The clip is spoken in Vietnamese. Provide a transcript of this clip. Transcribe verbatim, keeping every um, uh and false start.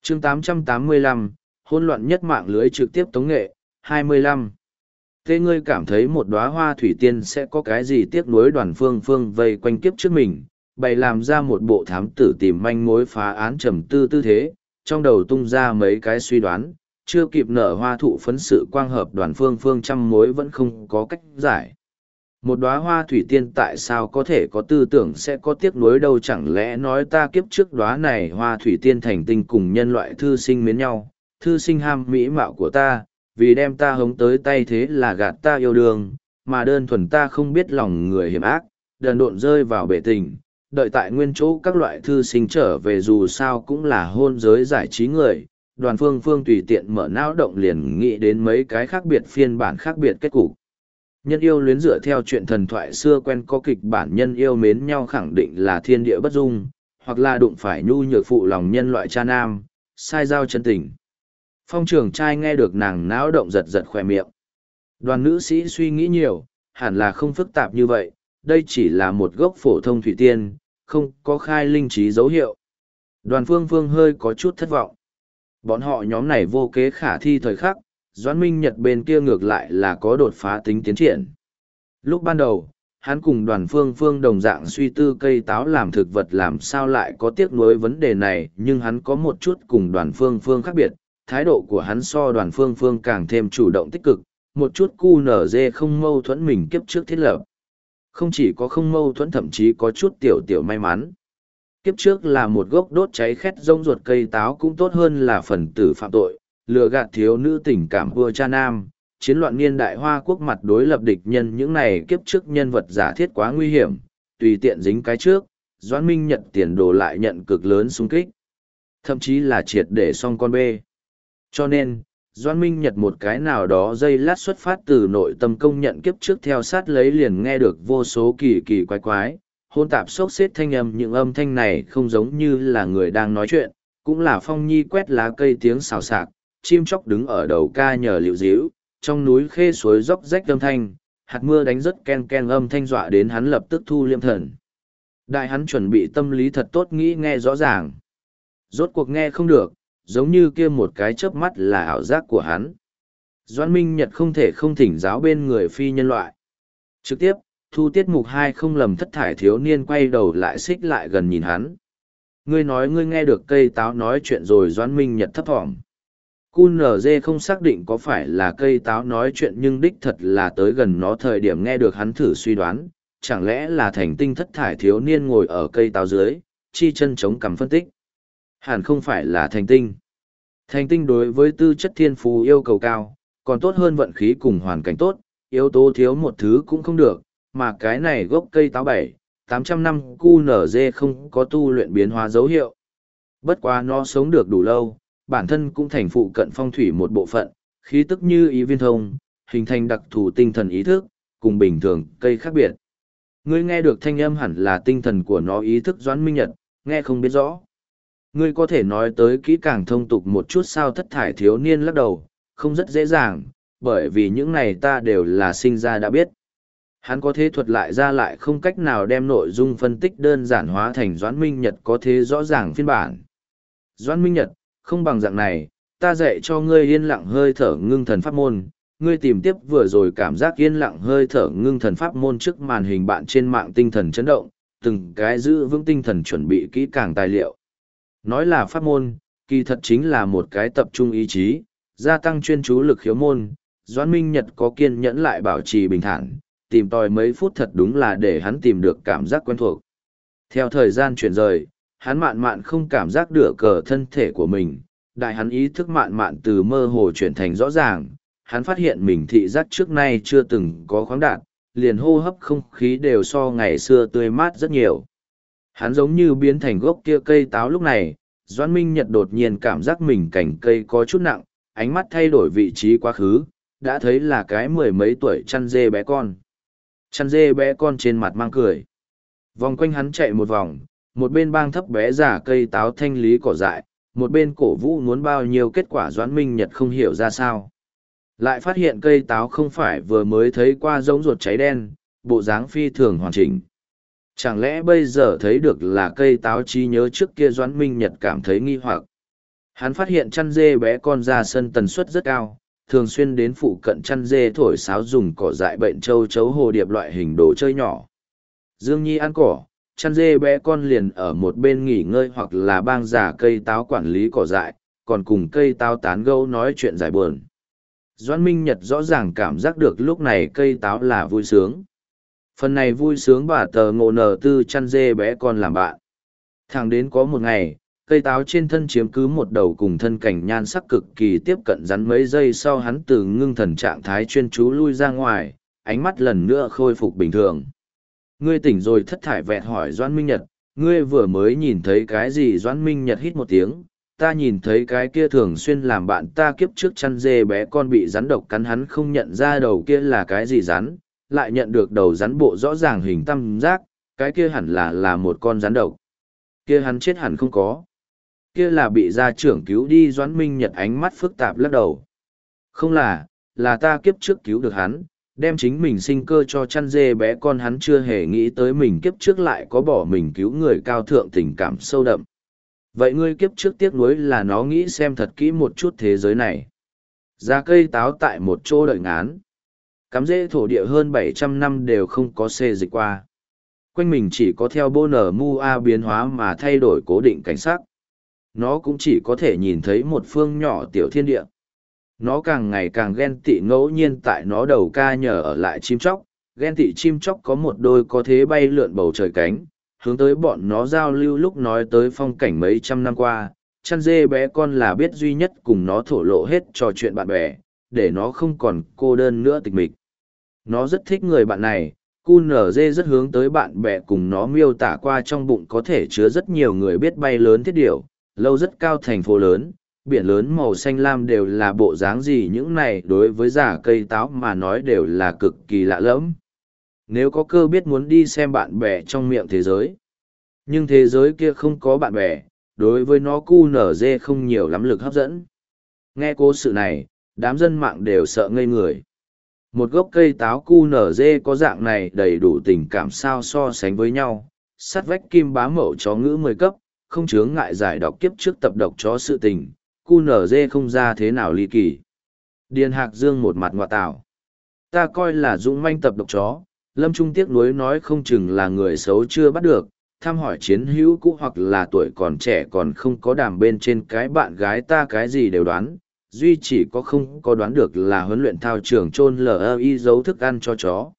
chương tám trăm tám mươi lăm, hỗn loạn nhất mạng lưới trực tiếp tống nghệ, hai mươi lăm. Thế ngươi cảm thấy một đóa hoa thủy tiên sẽ có cái gì tiếc nuối? Đoàn Phương Phương vây quanh kiếp trước mình, bày làm ra một bộ thám tử tìm manh mối phá án trầm tư tư thế, trong đầu tung ra mấy cái suy đoán, chưa kịp nở hoa thụ phấn sự quang hợp. Đoàn Phương Phương trăm mối vẫn không có cách giải. Một đóa hoa thủy tiên tại sao có thể có tư tưởng sẽ có tiếc nuối đâu? Chẳng lẽ nói ta kiếp trước đóa này hoa thủy tiên thành tinh cùng nhân loại thư sinh mến nhau, thư sinh ham mỹ mạo của ta, vì đem ta hống tới tay thế là gạt ta yêu đương, mà đơn thuần ta không biết lòng người hiểm ác, đần độn rơi vào bể tình, đợi tại nguyên chỗ các loại thư sinh trở về, dù sao cũng là hôn giới giải trí người. Đoàn Phương Phương tùy tiện mở não động liền nghĩ đến mấy cái khác biệt phiên bản khác biệt kết cục. Nhân yêu luyến dựa theo chuyện thần thoại xưa quen có kịch bản nhân yêu mến nhau khẳng định là thiên địa bất dung, hoặc là đụng phải nhu nhược phụ lòng nhân loại cha nam, sai giao chân tình. Phong trưởng trai nghe được nàng náo động giật giật khỏe miệng. Đoàn nữ sĩ suy nghĩ nhiều, hẳn là không phức tạp như vậy, đây chỉ là một gốc phổ thông thủy tiên, không có khai linh trí dấu hiệu. Đoàn Phương Phương hơi có chút thất vọng. Bọn họ nhóm này vô kế khả thi thời khắc, Doãn Minh Nhật bên kia ngược lại là có đột phá tính tiến triển. Lúc ban đầu, hắn cùng Đoàn Phương Phương đồng dạng suy tư cây táo làm thực vật làm sao lại có tiếc nuối vấn đề này, nhưng hắn có một chút cùng Đoàn Phương Phương khác biệt, thái độ của hắn so Đoàn Phương Phương càng thêm chủ động tích cực, một chút cu nở dê không mâu thuẫn mình kiếp trước thiết lập. Không chỉ có không mâu thuẫn, thậm chí có chút tiểu tiểu may mắn. Kiếp trước là một gốc đốt cháy khét rông ruột cây táo cũng tốt hơn là phần tử phạm tội, lừa gạt thiếu nữ tình cảm vua cha nam, chiến loạn niên đại Hoa Quốc mặt đối lập địch nhân. Những này kiếp trước nhân vật giả thiết quá nguy hiểm, tùy tiện dính cái trước, Doãn Minh Nhật tiền đồ lại nhận cực lớn xung kích. Thậm chí là triệt để xong con bê. Cho nên, Doãn Minh Nhật một cái nào đó giây lát xuất phát từ nội tâm công nhận kiếp trước theo sát lấy liền nghe được vô số kỳ kỳ quái quái, hôn tạp sốc xếp thanh âm. Những âm thanh này không giống như là người đang nói chuyện, cũng là phong nhi quét lá cây tiếng xào xạc, chim chóc đứng ở đầu ca nhờ liệu díu, trong núi khê suối róc rách âm thanh, hạt mưa đánh rất ken ken âm thanh dọa đến hắn lập tức thu liêm thần. Đại hắn chuẩn bị tâm lý thật tốt nghĩ nghe rõ ràng. Rốt cuộc nghe không được, giống như kia một cái chớp mắt là ảo giác của hắn. Doãn Minh Nhật không thể không thỉnh giáo bên người phi nhân loại. Trực tiếp, thu tiết mục hai không lầm thất thải thiếu niên quay đầu lại xích lại gần nhìn hắn. Ngươi nói ngươi nghe được cây táo nói chuyện rồi? Doãn Minh Nhật thấp thỏm. Cun nở dê không xác định có phải là cây táo nói chuyện, nhưng đích thật là tới gần nó thời điểm nghe được. Hắn thử suy đoán, chẳng lẽ là thành tinh thất thải thiếu niên ngồi ở cây táo dưới, chi chân chống cằm phân tích. Hẳn không phải là thành tinh. Thành tinh đối với tư chất thiên phú yêu cầu cao, còn tốt hơn vận khí cùng hoàn cảnh tốt, yếu tố thiếu một thứ cũng không được, mà cái này gốc cây táo bảy, tám trăm năm cu nở dê không có tu luyện biến hóa dấu hiệu. Bất quá nó sống được đủ lâu, bản thân cũng thành phụ cận phong thủy một bộ phận, khí tức như ý viên thông, hình thành đặc thù tinh thần ý thức, cùng bình thường cây khác biệt. Ngươi nghe được thanh âm hẳn là tinh thần của nó ý thức. Doãn Minh Nhật, nghe không biết rõ. Ngươi có thể nói tới kỹ càng thông tục một chút sao? Thất thải thiếu niên lắc đầu, không rất dễ dàng, bởi vì những này ta đều là sinh ra đã biết. Hắn có thế thuật lại ra lại không cách nào đem nội dung phân tích đơn giản hóa thành Doãn Minh Nhật có thế rõ ràng phiên bản. Doãn Minh Nhật, không bằng dạng này, ta dạy cho ngươi yên lặng hơi thở ngưng thần pháp môn. Ngươi tìm tiếp vừa rồi cảm giác yên lặng hơi thở ngưng thần pháp môn trước màn hình bạn trên mạng, tinh thần chấn động, từng cái giữ vững tinh thần chuẩn bị kỹ càng tài liệu. Nói là pháp môn, kỳ thật chính là một cái tập trung ý chí, gia tăng chuyên chú lực khiếu môn. Doãn Minh Nhật có kiên nhẫn lại bảo trì bình thản, tìm tòi mấy phút thật đúng là để hắn tìm được cảm giác quen thuộc. Theo thời gian chuyển rời, hắn mạn mạn không cảm giác được cờ thân thể của mình, đại hắn ý thức mạn mạn từ mơ hồ chuyển thành rõ ràng, hắn phát hiện mình thị giác trước nay chưa từng có khoáng đạt, liền hô hấp không khí đều so ngày xưa tươi mát rất nhiều. Hắn giống như biến thành gốc kia cây táo. Lúc này, Doãn Minh Nhật đột nhiên cảm giác mình cành cây có chút nặng, ánh mắt thay đổi vị trí quá khứ, đã thấy là cái mười mấy tuổi chăn dê bé con. Chăn dê bé con trên mặt mang cười. Vòng quanh hắn chạy một vòng, một bên bang thấp bé giả cây táo thanh lý cỏ dại, một bên cổ vũ muốn bao nhiêu. Kết quả Doãn Minh Nhật không hiểu ra sao. Lại phát hiện cây táo không phải vừa mới thấy qua giống ruột cháy đen, bộ dáng phi thường hoàn chỉnh. Chẳng lẽ bây giờ thấy được là cây táo trí nhớ trước kia? Doãn Minh Nhật cảm thấy nghi hoặc. Hắn phát hiện chăn dê bé con ra sân tần suất rất cao, thường xuyên đến phụ cận chăn dê thổi sáo dùng cỏ dại bệnh châu chấu hồ điệp loại hình đồ chơi nhỏ. Dương Nhi ăn cỏ, chăn dê bé con liền ở một bên nghỉ ngơi hoặc là bang giả cây táo quản lý cỏ dại, còn cùng cây táo tán gẫu nói chuyện giải buồn. Doãn Minh Nhật rõ ràng cảm giác được lúc này cây táo là vui sướng. Phần này vui sướng bà tờ ngộ nở tư chăn dê bé con làm bạn. Thẳng đến có một ngày, cây táo trên thân chiếm cứ một đầu cùng thân cảnh nhan sắc cực kỳ tiếp cận rắn mấy giây sau hắn từ ngưng thần trạng thái chuyên chú lui ra ngoài, ánh mắt lần nữa khôi phục bình thường. Ngươi tỉnh rồi thất thải vẹt hỏi Doãn Minh Nhật, ngươi vừa mới nhìn thấy cái gì? Doãn Minh Nhật hít một tiếng, ta nhìn thấy cái kia thường xuyên làm bạn ta kiếp trước chăn dê bé con bị rắn độc cắn, hắn không nhận ra đầu kia là cái gì rắn, lại nhận được đầu rắn bộ rõ ràng hình tam giác, cái kia hẳn là là một con rắn độc. Kia hắn chết hẳn không có. Kia là bị gia trưởng cứu đi. Doãn Minh Nhật ánh mắt phức tạp lắc đầu. Không là, là ta kiếp trước cứu được hắn, đem chính mình sinh cơ cho chăn dê bé con, hắn chưa hề nghĩ tới mình kiếp trước lại có bỏ mình cứu người cao thượng tình cảm sâu đậm. Vậy ngươi kiếp trước tiếc nuối là nó nghĩ xem thật kỹ một chút thế giới này. Ra cây táo tại một chỗ đợi ngán. Cắm rễ thổ địa hơn bảy trăm năm đều không có xê dịch qua. Quanh mình chỉ có theo bô nở mu a biến hóa mà thay đổi cố định cảnh sắc. Nó cũng chỉ có thể nhìn thấy một phương nhỏ tiểu thiên địa. Nó càng ngày càng ghen tị, ngẫu nhiên tại nó đầu ca nhờ ở lại chim chóc, ghen tị chim chóc có một đôi có thế bay lượn bầu trời cánh, hướng tới bọn nó giao lưu lúc nói tới phong cảnh mấy trăm năm qua, chăn dê bé con là biết duy nhất cùng nó thổ lộ hết trò chuyện bạn bè, để nó không còn cô đơn nữa tịch mịch. Nó rất thích người bạn này, cu nở dê rất hướng tới bạn bè cùng nó miêu tả qua trong bụng có thể chứa rất nhiều người biết bay lớn thiết điểu, lâu rất cao thành phố lớn, biển lớn màu xanh lam đều là bộ dáng gì, những này đối với giả cây táo mà nói đều là cực kỳ lạ lẫm. Nếu có cơ biết muốn đi xem bạn bè trong miệng thế giới. Nhưng thế giới kia không có bạn bè, đối với nó cu nở dê không nhiều lắm lực hấp dẫn. Nghe cố sự này, đám dân mạng đều sợ ngây người. Một gốc cây táo cu nở dê có dạng này đầy đủ tình cảm sao so sánh với nhau. Sắt vách kim bá mẫu chó ngữ mười cấp, không chướng ngại giải đọc kiếp trước tập độc chó sự tình, cu nở dê không ra thế nào ly kỳ. Điền Hạc Dương một mặt ngọa tảo. Ta coi là dũng manh tập độc chó, Lâm Trung tiếc nuối nói không chừng là người xấu chưa bắt được, thăm hỏi chiến hữu cũ hoặc là tuổi còn trẻ còn không có đàm bên trên cái bạn gái ta cái gì đều đoán, duy chỉ có không có đoán được là huấn luyện thao trường chôn lờ i giấu thức ăn cho chó.